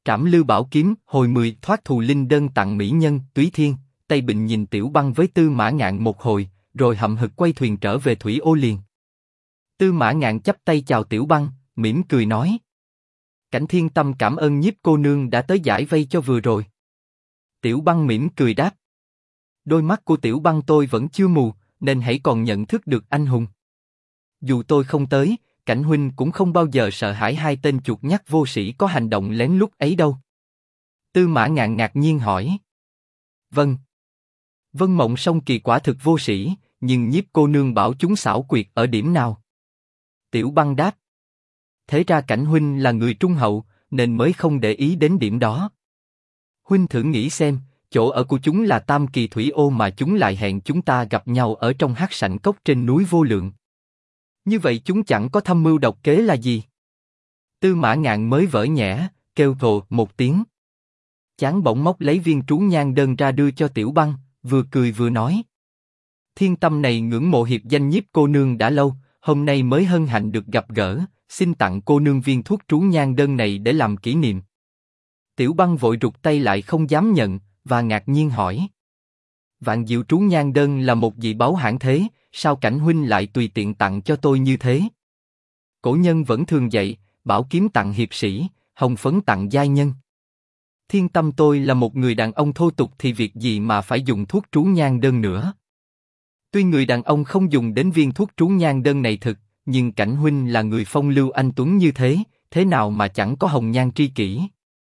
Trảm Lư Bảo Kiếm, hồi 10, thoát thù linh đơn tặng mỹ nhân, Túy Thiên. Tây Bình nhìn Tiểu Băng với Tư Mã Ngạn một hồi, rồi hậm hực quay thuyền trở về Thủy Ô liền. Tư Mã Ngạn chắp tay chào Tiểu Băng, mỉm cười nói: Cảnh Thiên Tâm cảm ơn Nhiếp cô nương đã tới giải vây cho vừa rồi. Tiểu Băng mỉm cười đáp: Đôi mắt của Tiểu Băng tôi vẫn chưa mù, nên hãy còn nhận thức được anh hùng. Dù tôi không tới, Cảnh huynh cũng không bao giờ sợ hãi hai tên chuột nhắt vô sĩ có hành động lén lút ấy đâu. Tư Mã Ngạn ngạc nhiên hỏi: Vâng. Vân Mộng Song Kỳ quả thực vô sĩ, nhưng Nhiếp cô nương bảo chúng xảo quyệt ở điểm nào? Tiểu Băng đáp: Thế ra Cảnh huynh là người trung hậu, nên mới không để ý đến điểm đó. Huynh thử nghĩ xem, chỗ ở của chúng là Tam Kỳ Thủy Ô mà chúng lại hẹn chúng ta gặp nhau ở trong hắc sảnh cốc trên núi Vô Lượng. Như vậy chúng chẳng có thâm mưu độc kế là gì? Tư Mã Ngạn mới vỡ nhẽ, kêu thồ một tiếng. Chán bỗng móc lấy viên trú nhang đơn ra đưa cho Tiểu Băng, vừa cười vừa nói: Thiên Tâm này ngưỡng mộ hiệp danh Nhiếp cô nương đã lâu, hôm nay mới hân hạnh được gặp gỡ, xin tặng cô nương viên thuốc trú nhang đơn này để làm kỷ niệm. Tiểu Băng vội rụt tay lại không dám nhận, và ngạc nhiên hỏi: Vạn Diệu trú nhang đơn là một dị báu hạng thế, sao Cảnh huynh lại tùy tiện tặng cho tôi như thế? Cổ nhân vẫn thường dạy, bảo kiếm tặng hiệp sĩ, hồng phấn tặng giai nhân. Thiên Tâm tôi là một người đàn ông thô tục thì việc gì mà phải dùng thuốc trú nhang đơn nữa? Tuy người đàn ông không dùng đến viên thuốc trú nhang đơn này thực, nhưng Cảnh huynh là người phong lưu anh tuấn như thế, thế nào mà chẳng có hồng nhan tri kỷ?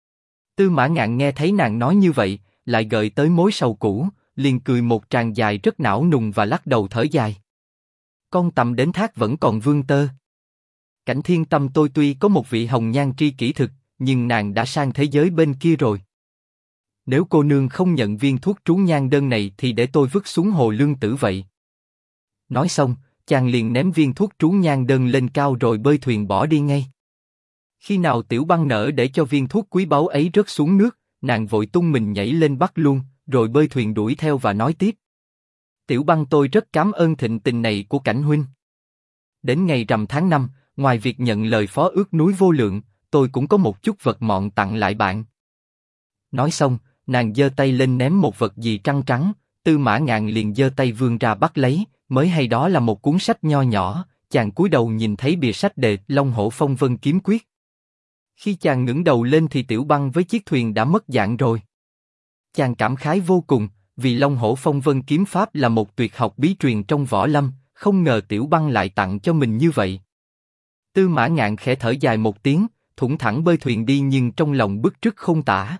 Tư Mã Ngạn nghe thấy nàng nói như vậy, lại gợi tới mối sầu cũ, liền cười một tràng dài rất não nùng và lắc đầu thở dài. Con tầm đến thác vẫn còn vương tơ. Cảnh Thiên Tâm tôi tuy có một vị hồng nhan tri kỷ thực, nhưng nàng đã sang thế giới bên kia rồi. Nếu cô nương không nhận viên thuốc trú nhang đơn này thì để tôi vứt xuống hồ Lương Tử vậy. Nói xong, chàng liền ném viên thuốc trú nhang đơn lên cao rồi bơi thuyền bỏ đi ngay. Khi nào Tiểu Băng nỡ để cho viên thuốc quý báu ấy rớt xuống nước, nàng vội tung mình nhảy lên bắt luôn, rồi bơi thuyền đuổi theo và nói tiếp: Tiểu Băng tôi rất cảm ơn thịnh tình này của Cảnh huynh. Đến ngày rằm tháng 5, ngoài việc nhận lời phó ước núi Vô Lượng, tôi cũng có một chút vật mọn tặng lại bạn. Nói xong, nàng giơ tay lên ném một vật gì trắng trắng, Tư Mã Ngạn liền giơ tay vươn ra bắt lấy, mới hay đó là một cuốn sách nho nhỏ, chàng cúi đầu nhìn thấy bìa sách đề Long Hổ Phong Vân Kiếm Quyết. Khi chàng ngẩng đầu lên thì Tiểu Băng với chiếc thuyền đã mất dạng rồi. Chàng cảm khái vô cùng, vì Long Hổ Phong Vân Kiếm Pháp là một tuyệt học bí truyền trong võ lâm, không ngờ Tiểu Băng lại tặng cho mình như vậy. Tư Mã Ngạn khẽ thở dài một tiếng, thủng thẳng bơi thuyền đi nhưng trong lòng bức rứt không tả.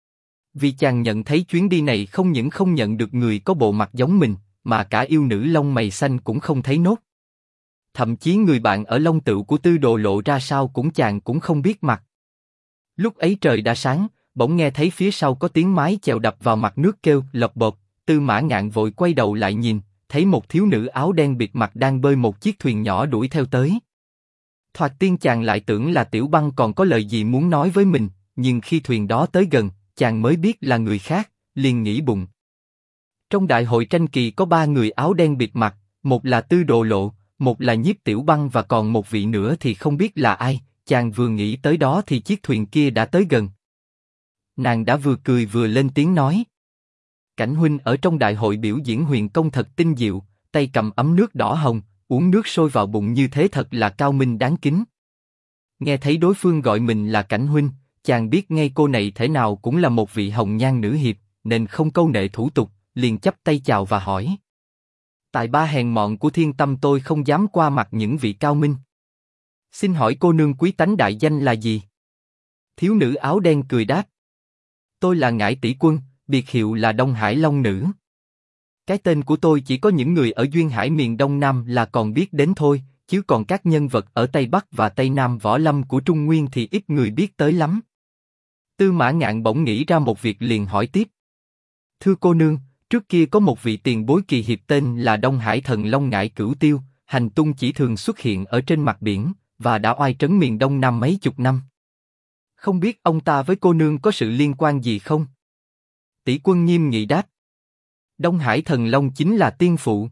Vì chàng nhận thấy chuyến đi này không những không nhận được người có bộ mặt giống mình, mà cả yêu nữ lông mày xanh cũng không thấy nốt. Thậm chí người bạn ở Long Tựu của Tư Đồ Lộ ra sao chàng cũng không biết mặt. Lúc ấy trời đã sáng, bỗng nghe thấy phía sau có tiếng mái chèo đập vào mặt nước kêu lộc bộp. Tư Mã Ngạn vội quay đầu lại nhìn, thấy một thiếu nữ áo đen bịt mặt đang bơi một chiếc thuyền nhỏ đuổi theo tới. Thoạt tiên chàng lại tưởng là Tiểu Băng còn có lời gì muốn nói với mình, nhưng khi thuyền đó tới gần, chàng mới biết là người khác, liền nghĩ bụng. Trong đại hội tranh kỳ có 3 người áo đen bịt mặt, một là Tư Đồ Lộ, một là Nhiếp Tiểu Băng và còn một vị nữa thì không biết là ai. Chàng vừa nghĩ tới đó thì chiếc thuyền kia đã tới gần. Nàng đã vừa cười vừa lên tiếng nói: Cảnh huynh ở trong đại hội biểu diễn huyền công thật tinh diệu, tay cầm ấm nước đỏ hồng, uống nước sôi vào bụng như thế thật là cao minh đáng kính. Nghe thấy đối phương gọi mình là Cảnh huynh, chàng biết ngay cô này thể nào cũng là một vị hồng nhan nữ hiệp, nên không câu nệ thủ tục, liền chắp tay chào và hỏi: Tài ba hèn mọn của Thiên Tâm tôi không dám qua mặt những vị cao minh. Xin hỏi cô nương quý tánh đại danh là gì? Thiếu nữ áo đen cười đáp: Tôi là Ngải Tỷ Quân, biệt hiệu là Đông Hải Long Nữ. Cái tên của tôi chỉ có những người ở duyên hải miền Đông Nam là còn biết đến thôi, chứ còn các nhân vật ở Tây Bắc và Tây Nam võ lâm của Trung Nguyên thì ít người biết tới lắm. Tư Mã Ngạn bỗng nghĩ ra một việc liền hỏi tiếp: Thưa cô nương, trước kia có một vị tiền bối kỳ hiệp tên là Đông Hải Thần Long Ngải Cửu Tiêu, hành tung chỉ thường xuất hiện ở trên mặt biển, và đã oai trấn miền Đông Nam mấy chục năm. Không biết ông ta với cô nương có sự liên quan gì không? Tỷ Quân nghiêm nghị đáp: Đông Hải Thần Long chính là tiên phụ.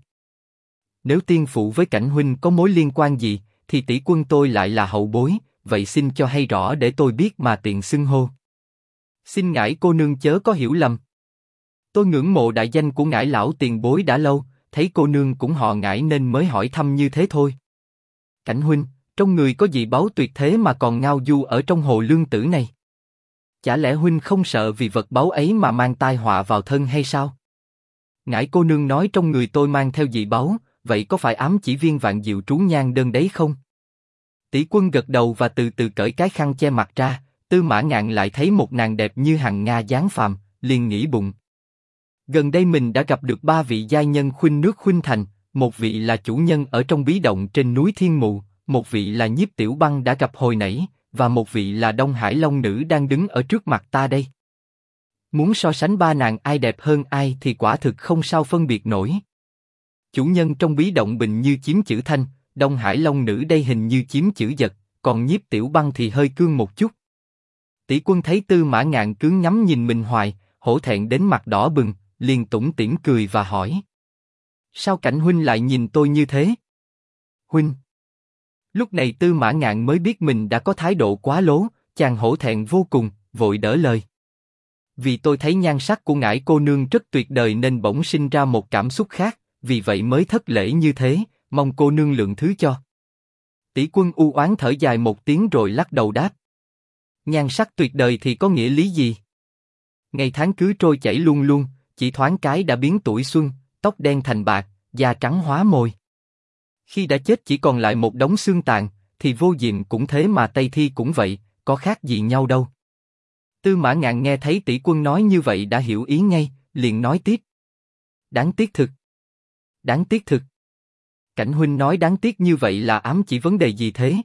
Nếu tiên phụ với Cảnh huynh có mối liên quan gì, thì tỷ quân tôi lại là hậu bối, vậy xin cho hay rõ để tôi biết mà tiện xưng hô. Xin ngải cô nương chớ có hiểu lầm. Tôi ngưỡng mộ đại danh của ngải lão tiền bối đã lâu, thấy cô nương cũng họ ngải nên mới hỏi thăm như thế thôi. Cảnh huynh, trong người có gì báu tuyệt thế mà còn ngao du ở trong hồ lương tử này? Chả lẽ huynh không sợ vì vật báu ấy mà mang tai họa vào thân hay sao? Ngải cô nương nói trong người tôi mang theo dị báu, vậy có phải ám chỉ viên vạn diệu trú nhan đơn đấy không? Tỷ Quân gật đầu và từ từ cởi cái khăn che mặt ra. Tư Mã Ngạn lại thấy một nàng đẹp như hằng nga dáng phàm, liền nghĩ bụng. Gần đây mình đã gặp được 3 vị giai nhân khuynh nước khuynh thành, một vị là chủ nhân ở trong bí động trên núi Thiên Mụ, một vị là Nhiếp Tiểu Băng đã gặp hồi nãy, và một vị là Đông Hải Long Nữ đang đứng ở trước mặt ta đây. Muốn so sánh 3 nàng ai đẹp hơn ai thì quả thực không sao phân biệt nổi. Chủ nhân trong bí động bình như chiếm chữ thanh, Đông Hải Long Nữ đây hình như chiếm chữ giật, còn Nhiếp Tiểu Băng thì hơi cương một chút. Tỷ Quân thấy Tư Mã Ngạn cứ ngắm nhìn mình hoài, hổ thẹn đến mặt đỏ bừng, liền tủm tỉm cười và hỏi: sao Cảnh huynh lại nhìn tôi như thế? Huynh. Lúc này Tư Mã Ngạn mới biết mình đã có thái độ quá lố, chàng hổ thẹn vô cùng, vội đỡ lời. Vì tôi thấy nhan sắc của ngải cô nương rất tuyệt đời nên bỗng sinh ra một cảm xúc khác, vì vậy mới thất lễ như thế, mong cô nương lượng thứ cho. Tỷ Quân u oán thở dài một tiếng rồi lắc đầu đáp: nhan sắc tuyệt đời thì có nghĩa lý gì? Ngày tháng cứ trôi chảy luôn luôn, chỉ thoáng cái đã biến tuổi xuân, tóc đen thành bạc, da trắng hóa mồi. Khi đã chết chỉ còn lại một đống xương tàn, thì vô diệm cũng thế mà Tây Thi cũng vậy, có khác gì nhau đâu. Tư Mã Ngạn nghe thấy Tỷ Quân nói như vậy đã hiểu ý ngay, liền nói tiếp: đáng tiếc thực. Đáng tiếc thực. Cảnh huynh nói đáng tiếc như vậy là ám chỉ vấn đề gì thế?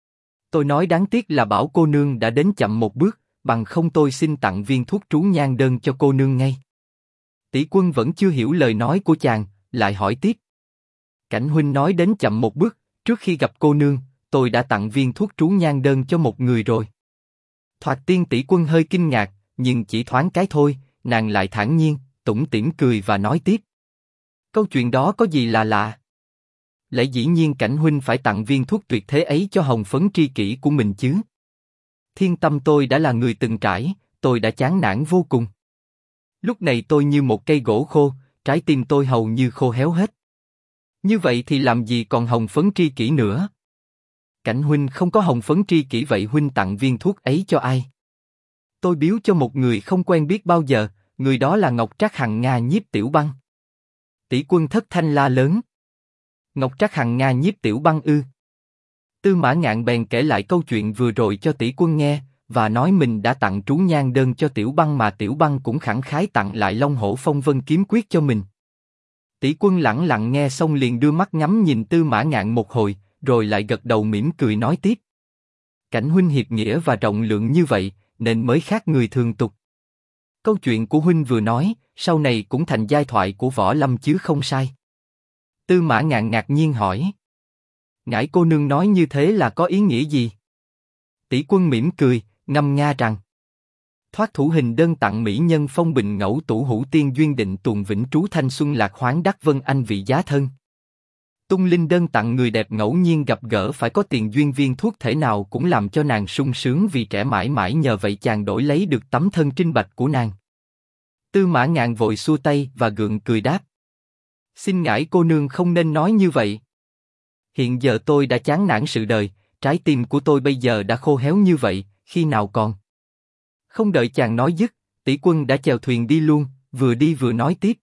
Tôi nói đáng tiếc là bảo cô nương đã đến chậm một bước, bằng không tôi xin tặng viên thuốc trú nhan đơn cho cô nương ngay. Tỷ Quân vẫn chưa hiểu lời nói của chàng, lại hỏi tiếp: Cảnh huynh nói đến chậm một bước, trước khi gặp cô nương, tôi đã tặng viên thuốc trú nhan đơn cho một người rồi. Thoạt tiên Tỷ Quân hơi kinh ngạc, nhưng chỉ thoáng cái thôi, nàng lại thản nhiên, tủm tỉm cười và nói tiếp: câu chuyện đó có gì là lạ? Lẽ dĩ nhiên Cảnh huynh phải tặng viên thuốc tuyệt thế ấy cho hồng phấn tri kỷ của mình chứ. Thiên tâm tôi đã là người từng trải, tôi đã chán nản vô cùng. Lúc này tôi như một cây gỗ khô, trái tim tôi hầu như khô héo hết. Như vậy thì làm gì còn hồng phấn tri kỷ nữa? Cảnh huynh không có hồng phấn tri kỷ vậy huynh tặng viên thuốc ấy cho ai? Tôi biếu cho một người không quen biết bao giờ, người đó là Ngọc Trác Hằng Nga Nhiếp Tiểu Băng. Tỷ Quân thất thanh la lớn: Ngọc Trác Hằng Nga Nhiếp Tiểu Băng ư? Tư Mã Ngạn bèn kể lại câu chuyện vừa rồi cho Tỷ Quân nghe, và nói mình đã tặng trú nhan đơn cho Tiểu Băng mà Tiểu Băng cũng khẳng khái tặng lại Long Hổ Phong Vân kiếm quyết cho mình. Tỷ Quân lẳng lặng nghe xong liền đưa mắt ngắm nhìn Tư Mã Ngạn một hồi, rồi lại gật đầu mỉm cười nói tiếp: Cảnh huynh hiệp nghĩa và rộng lượng như vậy, nên mới khác người thường tục. Câu chuyện của huynh vừa nói, sau này cũng thành giai thoại của võ lâm chứ không sai. Tư Mã Ngạn ngạc nhiên hỏi: Ngải cô nương nói như thế là có ý nghĩa gì? Tỷ Quân mỉm cười, ngâm nga rằng: thoát thủ hình đơn tặng mỹ nhân phong bình ngẫu tủ hữu tiên duyên định tuồng vĩnh trú thanh xuân lạc hoáng đắc vân anh vị giá thân. Tung linh đơn tặng người đẹp ngẫu nhiên gặp gỡ phải có tiền duyên viên thuốc thể nào cũng làm cho nàng sung sướng vì trẻ mãi mãi nhờ vậy chàng đổi lấy được tấm thân trinh bạch của nàng. Tư Mã Ngạn vội xua tay và gượng cười đáp: xin ngải cô nương không nên nói như vậy. Hiện giờ tôi đã chán nản sự đời, trái tim của tôi bây giờ đã khô héo như vậy, khi nào còn. Không đợi chàng nói dứt, Tỷ Quân đã chèo thuyền đi luôn, vừa đi vừa nói tiếp: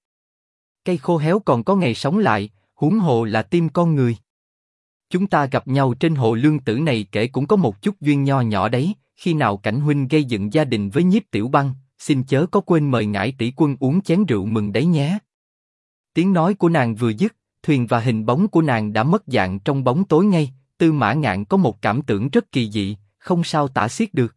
cây khô héo còn có ngày sống lại, huống hồ là tim con người. Chúng ta gặp nhau trên hồ lương tử này kể cũng có một chút duyên nho nhỏ đấy, khi nào Cảnh huynh gây dựng gia đình với Nhiếp Tiểu Băng, xin chớ có quên mời ngải Tỷ Quân uống chén rượu mừng đấy nhé. Tiếng nói của nàng vừa dứt, thuyền và hình bóng của nàng đã mất dạng trong bóng tối ngay. Tư Mã Ngạn có một cảm tưởng rất kỳ dị, không sao tả xiết được.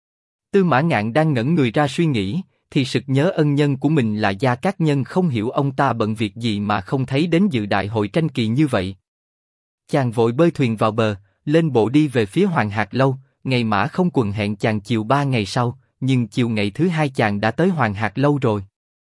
Tư Mã Ngạn đang ngẩn người ra suy nghĩ, thì sực nhớ ân nhân của mình là Gia Cát Nhân, không hiểu ông ta bận việc gì mà không thấy đến dự đại hội tranh kỳ như vậy. Chàng vội bơi thuyền vào bờ, lên bộ đi về phía Hoàng Hạc Lâu. Ngày Mã Không Quần hẹn chàng chiều 3 ngày sau, nhưng chiều ngày thứ 2 chàng đã tới Hoàng Hạc Lâu rồi.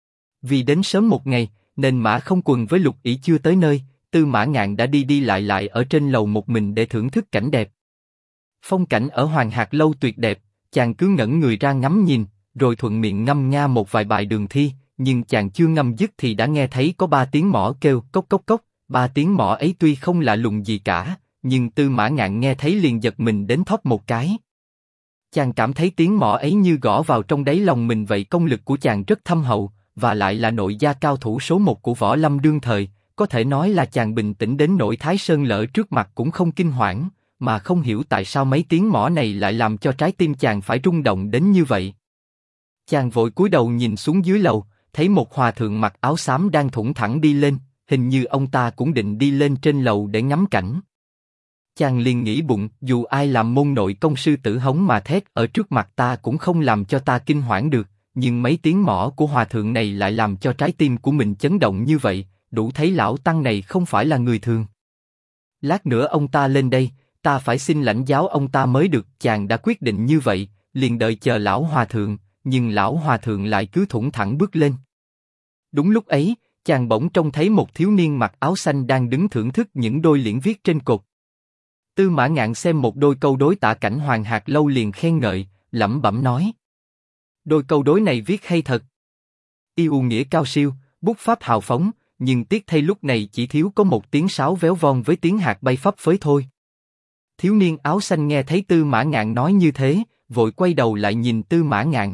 Vì đến sớm một ngày, nên Mã Không Quần với Lục Ỷ chưa tới nơi. Tư Mã Ngạn đã đi đi lại ở trên lầu một mình để thưởng thức cảnh đẹp. Phong cảnh ở Hoàng Hạc Lâu tuyệt đẹp, chàng cứ ngẩn người ra ngắm nhìn, rồi thuận miệng ngâm nga một vài bài đường thi, nhưng chàng chưa ngâm dứt thì đã nghe thấy có 3 tiếng mõ kêu cốc cốc cốc. 3 tiếng mõ ấy tuy không lạ lùng gì cả, nhưng Tư Mã Ngạn nghe thấy liền giật mình đến thóp một cái. Chàng cảm thấy tiếng mõ ấy như gõ vào trong đáy lòng mình vậy. Công lực của chàng rất thâm hậu, và lại là nội gia cao thủ số 1 của võ lâm đương thời, có thể nói là chàng bình tĩnh đến nỗi Thái Sơn lở trước mặt cũng không kinh hoảng, mà không hiểu tại sao mấy tiếng mõ này lại làm cho trái tim chàng phải rung động đến như vậy. Chàng vội cúi đầu nhìn xuống dưới lầu, thấy một hòa thượng mặc áo xám đang thủng thẳng đi lên, hình như ông ta cũng định đi lên trên lầu để ngắm cảnh. Chàng liền nghĩ bụng, dù ai làm môn nội công sư tử hống mà thét ở trước mặt ta cũng không làm cho ta kinh hoảng được, nhưng mấy tiếng mõ của hòa thượng này lại làm cho trái tim của mình chấn động như vậy, đủ thấy lão tăng này không phải là người thường. Lát nữa ông ta lên đây, ta phải xin lãnh giáo ông ta mới được. Chàng đã quyết định như vậy, liền đợi chờ lão hòa thượng, nhưng lão hòa thượng lại cứ thủng thẳng bước lên. Đúng lúc ấy, chàng bỗng trông thấy một thiếu niên mặc áo xanh đang đứng thưởng thức những đôi liễn viết trên cột. Tư Mã Ngạn xem một đôi câu đối Tạ Cảnh Hoàng Hạc Lâu liền khen ngợi, lẩm bẩm nói: đôi câu đối này viết hay thật. Yêu nghĩa cao siêu, bút pháp hào phóng, nhưng tiếc thay lúc này chỉ thiếu có một tiếng sáo véo von với tiếng hạt bay phấp phới thôi. Thiếu niên áo xanh nghe thấy Tư Mã Ngạn nói như thế, vội quay đầu lại nhìn Tư Mã Ngạn.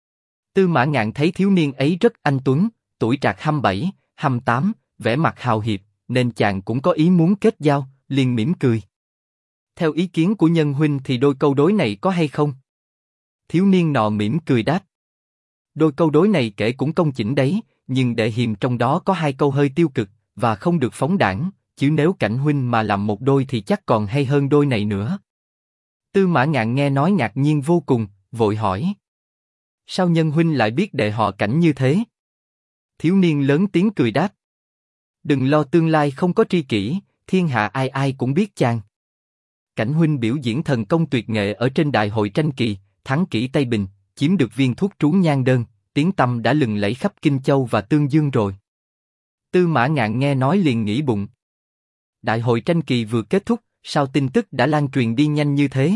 Tư Mã Ngạn thấy thiếu niên ấy rất anh tuấn, tuổi trạc 27, 28, vẻ mặt hào hiệp, nên chàng cũng có ý muốn kết giao, liền mỉm cười. Theo ý kiến của nhân huynh thì đôi câu đối này có hay không? Thiếu niên nọ mỉm cười đáp. Đôi câu đối này kể cũng công chỉnh đấy, nhưng để hiềm trong đó có 2 câu hơi tiêu cực, và không được phóng đãng, chứ nếu Cảnh huynh mà làm một đôi thì chắc còn hay hơn đôi này nữa. Tư Mã Ngạn nghe nói ngạc nhiên vô cùng, vội hỏi: sao nhân huynh lại biết đệ họ Cảnh như thế? Thiếu niên lớn tiếng cười đáp: đừng lo, tương lai không có tri kỷ, thiên hạ ai ai cũng biết chàng. Cảnh huynh biểu diễn thần công tuyệt nghệ ở trên đại hội tranh kỳ, thắng kỹ Tây Bình, chiếm được viên thuốc trú nhan đơn, tiếng tăm đã lừng lẫy khắp Kinh Châu và Tương Dương rồi. Tư Mã Ngạn nghe nói liền nghĩ bụng. Đại hội tranh kỳ vừa kết thúc, sao tin tức đã lan truyền đi nhanh như thế?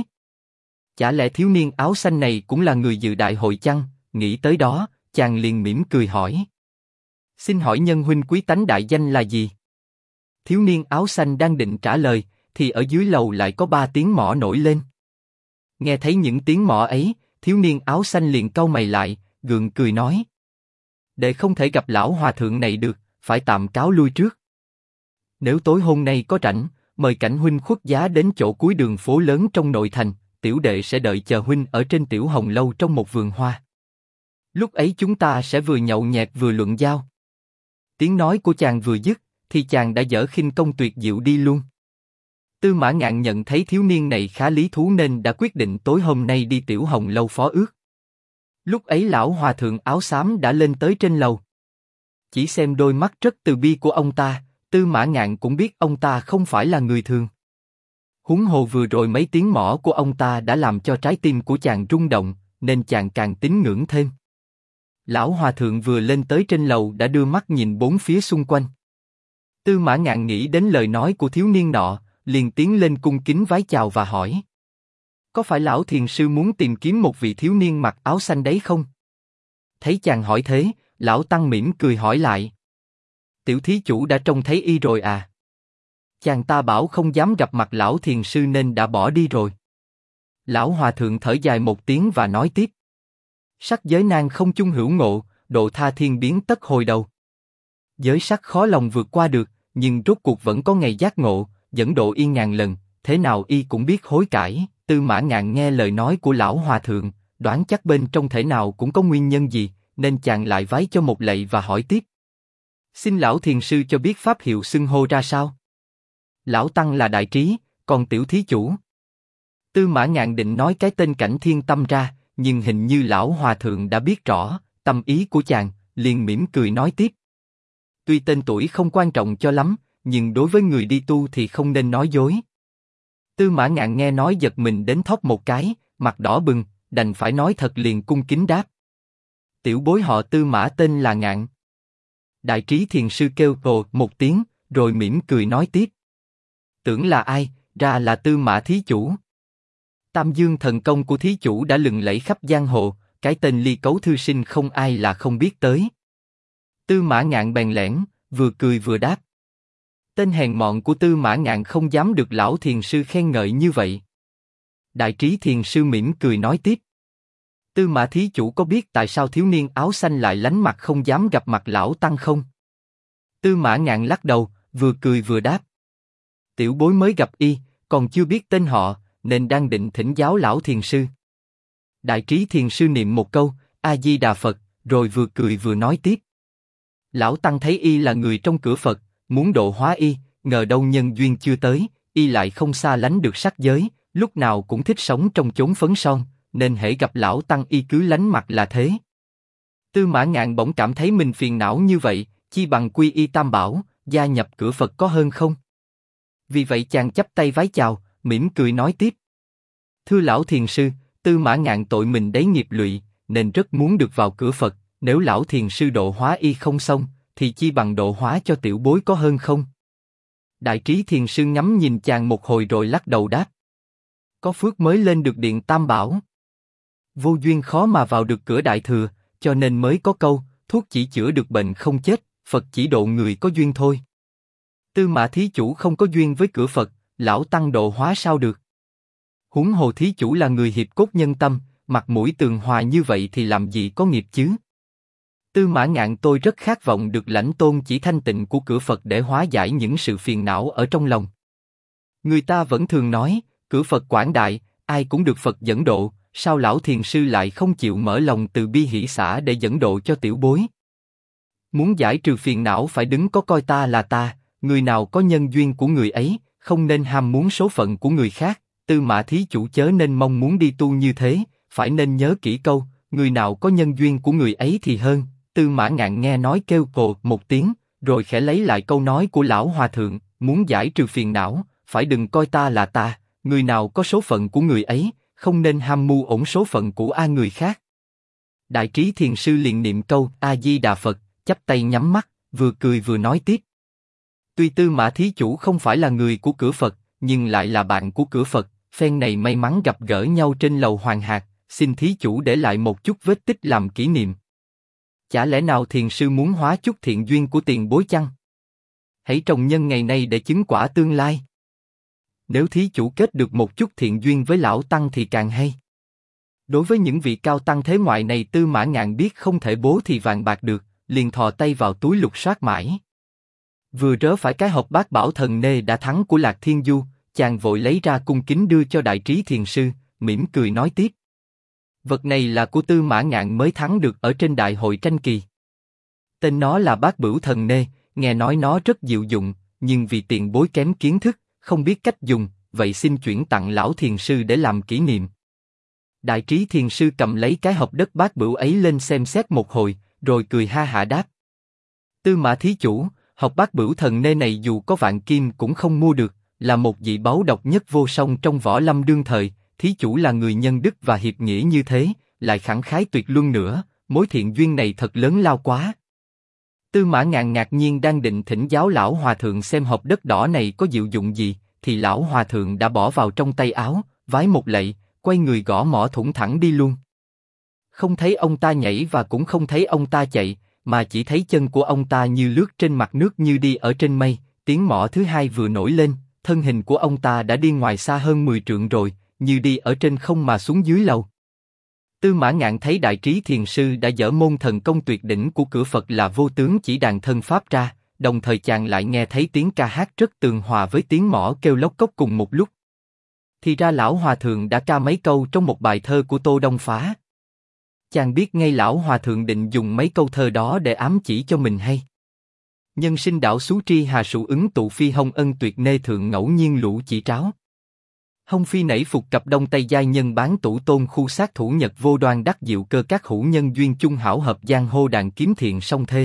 Chả lẽ thiếu niên áo xanh này cũng là người dự đại hội chăng? Nghĩ tới đó, chàng liền mỉm cười hỏi: xin hỏi nhân huynh quý tánh đại danh là gì? Thiếu niên áo xanh đang định trả lời, thì ở dưới lầu lại có 3 tiếng mõ nổi lên. Nghe thấy những tiếng mõ ấy, thiếu niên áo xanh liền cau mày lại, gượng cười nói: đệ không thể gặp lão hòa thượng này được, phải tạm cáo lui trước. Nếu tối hôm nay có rảnh, mời Cảnh huynh khuất giá đến chỗ cuối đường phố lớn trong nội thành, tiểu đệ sẽ đợi chờ huynh ở trên Tiểu Hồng Lâu trong một vườn hoa. Lúc ấy chúng ta sẽ vừa nhậu nhẹt vừa luận giao. Tiếng nói của chàng vừa dứt, thì chàng đã dở khinh công tuyệt diệu đi luôn. Tư Mã Ngạn nhận thấy thiếu niên này khá lý thú nên đã quyết định tối hôm nay đi Tiểu Hồng Lâu phó ước. Lúc ấy lão hòa thượng áo xám đã lên tới trên lầu. Chỉ xem đôi mắt rất từ bi của ông ta, Tư Mã Ngạn cũng biết ông ta không phải là người thường. Huống hồ vừa rồi mấy tiếng mõ của ông ta đã làm cho trái tim của chàng rung động, nên chàng càng tín ngưỡng thêm. Lão hòa thượng vừa lên tới trên lầu đã đưa mắt nhìn bốn phía xung quanh. Tư Mã Ngạn nghĩ đến lời nói của thiếu niên nọ, liền tiến lên cung kính vái chào và hỏi: có phải lão thiền sư muốn tìm kiếm một vị thiếu niên mặc áo xanh đấy không? Thấy chàng hỏi thế, lão tăng mỉm cười hỏi lại: tiểu thí chủ đã trông thấy y rồi à? Chàng ta bảo không dám gặp mặt lão thiền sư nên đã bỏ đi rồi. Lão hòa thượng thở dài một tiếng và nói tiếp: sắc giới nan không chung hữu ngộ, độ tha thiên biến tất hồi đầu. Giới sắc khó lòng vượt qua được, nhưng rốt cuộc vẫn có ngày giác ngộ, dẫn độ y ngàn lần, thế nào y cũng biết hối cải. Tư Mã Ngạn nghe lời nói của lão hòa thượng, đoán chắc bên trong thể nào cũng có nguyên nhân gì, nên chàng lại vái cho một lạy và hỏi tiếp: xin lão thiền sư cho biết pháp hiệu xưng hô ra sao? Lão tăng là đại trí, còn tiểu thí chủ? Tư Mã Ngạn định nói cái tên Cảnh Thiên Tâm ra, nhưng hình như lão hòa thượng đã biết rõ tâm ý của chàng, liền mỉm cười nói tiếp: tuy tên tuổi không quan trọng cho lắm, nhưng đối với người đi tu thì không nên nói dối. Tư Mã Ngạn nghe nói giật mình đến thóp một cái, mặt đỏ bừng, đành phải nói thật liền cung kính đáp: tiểu bối họ Tư Mã tên là Ngạn. Đại trí thiền sư kêu ồ một tiếng, rồi mỉm cười nói tiếp: tưởng là ai, ra là Tư Mã thí chủ. Tam dương thần công của thí chủ đã lừng lẫy khắp giang hồ, cái tên Ly Cấu thư sinh không ai là không biết tới. Tư Mã Ngạn bèn lẻn, vừa cười vừa đáp. Tên hèn mọn của Tư Mã Ngạn không dám được lão thiền sư khen ngợi như vậy. Đại Trí thiền sư mỉm cười nói tiếp. Tư Mã thí chủ có biết tại sao thiếu niên áo xanh lại lánh mặt không dám gặp mặt lão tăng không? Tư Mã Ngạn lắc đầu, vừa cười vừa đáp. Tiểu bối mới gặp y, còn chưa biết tên họ, nên đang định thỉnh giáo lão thiền sư. Đại Trí thiền sư niệm một câu, A Di Đà Phật, rồi vừa cười vừa nói tiếp. Lão tăng thấy y là người trong cửa Phật, muốn độ hóa y, ngờ đâu nhân duyên chưa tới, y lại không xa lánh được sắc giới, lúc nào cũng thích sống trong chốn phấn son, nên hễ gặp lão tăng y cứ lánh mặt là thế. Tư Mã Ngạn bỗng cảm thấy mình phiền não như vậy, chi bằng quy y Tam Bảo, gia nhập cửa Phật có hơn không? Vì vậy chàng chắp tay vái chào, mỉm cười nói tiếp. Thưa lão thiền sư, Tư Mã Ngạn tội mình đấy nghiệp lụy, nên rất muốn được vào cửa Phật. Nếu lão thiền sư độ hóa y không xong, thì chi bằng độ hóa cho tiểu bối có hơn không? Đại Trí thiền sư ngắm nhìn chàng một hồi rồi lắc đầu đáp. Có phước mới lên được điện Tam Bảo. Vô duyên khó mà vào được cửa Đại Thừa, cho nên mới có câu, thuốc chỉ chữa được bệnh không chết, Phật chỉ độ người có duyên thôi. Tư Mã thí chủ không có duyên với cửa Phật, lão tăng độ hóa sao được? Huống hồ thí chủ là người hiệp cốt nhân tâm, mặt mũi tường hòa như vậy thì làm gì có nghiệp chứ? Tư Mã Ngạn tôi rất khát vọng được lãnh tôn chỉ thanh tịnh của cửa Phật để hóa giải những sự phiền não ở trong lòng. Người ta vẫn thường nói, cửa Phật quảng đại, ai cũng được Phật dẫn độ, sao lão thiền sư lại không chịu mở lòng từ bi hỷ xả để dẫn độ cho tiểu bối? Muốn giải trừ phiền não phải đứng có coi ta là ta, người nào có nhân duyên của người ấy, không nên ham muốn số phận của người khác. Tư Mã thí chủ chớ nên mong muốn đi tu như thế, phải nên nhớ kỹ câu, người nào có nhân duyên của người ấy thì hơn. Tư Mã Ngạn nghe nói kêu cồ một tiếng, rồi khẽ lấy lại câu nói của lão hòa thượng, muốn giải trừ phiền não, phải đừng coi ta là ta, người nào có số phận của người ấy, không nên ham mưu ổn số phận của người khác. Đại Trí thiền sư liền niệm câu A Di Đà Phật, chắp tay nhắm mắt, vừa cười vừa nói tiếp. Tuy Tư Mã thí chủ không phải là người của cửa Phật, nhưng lại là bạn của cửa Phật, phen này may mắn gặp gỡ nhau trên lầu Hoàng Hạc, xin thí chủ để lại một chút vết tích làm kỷ niệm. Chả lẽ nào thiền sư muốn hóa chút thiện duyên của tiền bối chăng? Hãy trồng nhân ngày nay để chứng quả tương lai. Nếu thí chủ kết được một chút thiện duyên với lão tăng thì càng hay. Đối với những vị cao tăng thế ngoại này Tư Mã Ngạn biết không thể bố thì vàng bạc được, liền thò tay vào túi lục soát mãi. Vừa rớ phải cái hộp bát bảo thần nê đã thắng của Lạc Thiên Du, chàng vội lấy ra cung kính đưa cho Đại Trí thiền sư, mỉm cười nói tiếp. Vật này là của Tư Mã Ngạn mới thắng được ở trên đại hội tranh kỳ. Tên nó là Bát Bửu Thần Nê, nghe nói nó rất diệu dụng, nhưng vì tiền bối kém kiến thức, không biết cách dùng, vậy xin chuyển tặng lão thiền sư để làm kỷ niệm. Đại Trí thiền sư cầm lấy cái hộp đất bát bửu ấy lên xem xét một hồi, rồi cười ha hả đáp. Tư Mã thí chủ, hộp Bát Bửu Thần Nê này dù có vạn kim cũng không mua được, là một dị báu độc nhất vô song trong võ lâm đương thời. Thí chủ là người nhân đức và hiệp nghĩa như thế, lại khẳng khái tuyệt luân nữa, mối thiện duyên này thật lớn lao quá. Tư Mã Ngạn ngạc nhiên đang định thỉnh giáo lão hòa thượng xem hộp đất đỏ này có diệu dụng gì, thì lão hòa thượng đã bỏ vào trong tay áo, vái một lạy, quay người gõ mõ thủng thẳng đi luôn. Không thấy ông ta nhảy và cũng không thấy ông ta chạy, mà chỉ thấy chân của ông ta như lướt trên mặt nước như đi ở trên mây. Tiếng mõ thứ hai vừa nổi lên, thân hình của ông ta đã đi ngoài xa hơn 10 trượng rồi, như đi ở trên không mà xuống dưới lầu. Tư Mã Ngạn thấy Đại Trí thiền sư đã dở môn thần công tuyệt đỉnh của cửa Phật là Vô Tướng Chỉ Đàn thân pháp ra, đồng thời chàng lại nghe thấy tiếng ca hát rất tường hòa với tiếng mõ kêu lóc cốc cùng một lúc. Thì ra lão hòa thượng đã ca mấy câu trong một bài thơ của Tô Đông Phá. Chàng biết ngay lão hòa thượng định dùng mấy câu thơ đó để ám chỉ cho mình hay. Nhân sinh đạo xú tri hà sụ ứng tụ phi hồng ân tuyệt nê thượng ngẫu nhiên lũ chỉ tráo. Hông phi nảy phục cặp đông tây giai nhân bán tủ tôn khu sát thủ nhật vô đoan đắc diệu cơ các hữu nhân duyên chung hảo hợp giang hô đàn kiếm thiện song thê.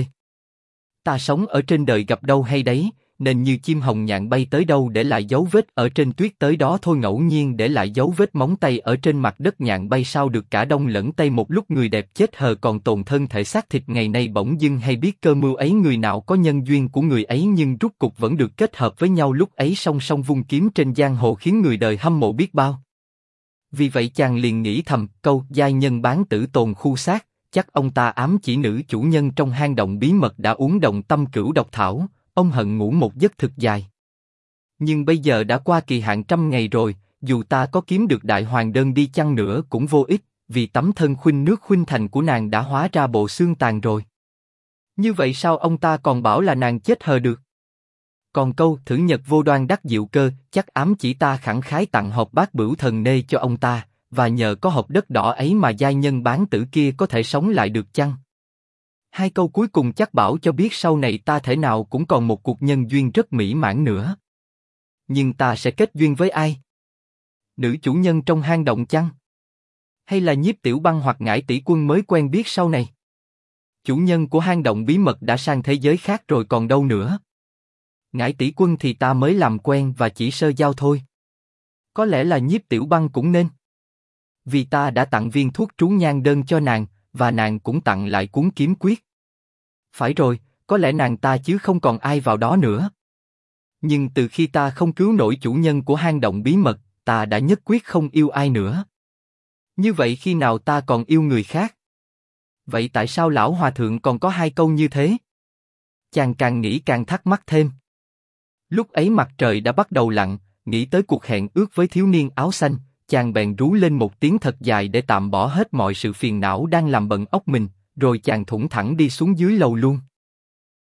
Ta sống ở trên đời gặp đâu hay đấy, nên như chim hồng nhạn bay tới đâu để lại dấu vết ở trên tuyết tới đó thôi, ngẫu nhiên để lại dấu vết móng tay ở trên mặt đất nhạn bay sao được cả đông lẫn tây, một lúc người đẹp chết hờ còn tồn thân thể xác thịt ngày nay bỗng dưng hay biết cơ mưu ấy, người nào có nhân duyên của người ấy nhưng rút cục vẫn được kết hợp với nhau lúc ấy song song vung kiếm trên giang hồ khiến người đời hâm mộ biết bao. Vì vậy chàng liền nghĩ thầm, câu giai nhân bán tử tồn khu xác, chắc ông ta ám chỉ nữ chủ nhân trong hang động bí mật đã uống động tâm cửu độc thảo, ông hận ngủ một giấc thực dài. Nhưng bây giờ đã qua kỳ hạn 100 ngày rồi, dù ta có kiếm được đại hoàng đơn đi chăng nữa cũng vô ích, vì tấm thân khuynh nước khuynh thành của nàng đã hóa ra bộ xương tàn rồi. Như vậy sao ông ta còn bảo là nàng chết hờ được? Còn câu thử nhật vô đoan đắc diệu cơ, chắc ám chỉ ta khẳng khái tặng hộp bát bửu thần nê cho ông ta, và nhờ có hộp đất đỏ ấy mà giai nhân bán tử kia có thể sống lại được chăng? Hai câu cuối cùng chắc bảo cho biết sau này ta thể nào cũng còn một cuộc nhân duyên rất mỹ mãn nữa. Nhưng ta sẽ kết duyên với ai? Nữ chủ nhân trong hang động chăng? Hay là Nhiếp Tiểu Băng hoặc Ngải Tỷ Quân mới quen biết sau này? Chủ nhân của hang động bí mật đã sang thế giới khác rồi còn đâu nữa. Ngải Tỷ Quân thì ta mới làm quen và chỉ sơ giao thôi. Có lẽ là Nhiếp Tiểu Băng cũng nên. Vì ta đã tặng viên thuốc trú nhan đơn cho nàng, và nàng cũng tặng lại cuốn kiếm quyết. Phải rồi, có lẽ nàng ta chứ không còn ai vào đó nữa. Nhưng từ khi ta không cứu nổi chủ nhân của hang động bí mật, ta đã nhất quyết không yêu ai nữa. Như vậy khi nào ta còn yêu người khác? Vậy tại sao lão hòa thượng còn có hai câu như thế? Chàng càng nghĩ càng thắc mắc thêm. Lúc ấy mặt trời đã bắt đầu lặn, nghĩ tới cuộc hẹn ước với thiếu niên áo xanh, chàng bèn rú lên một tiếng thật dài để tạm bỏ hết mọi sự phiền não đang làm bận óc mình, rồi chàng thủng thẳng đi xuống dưới lầu luôn.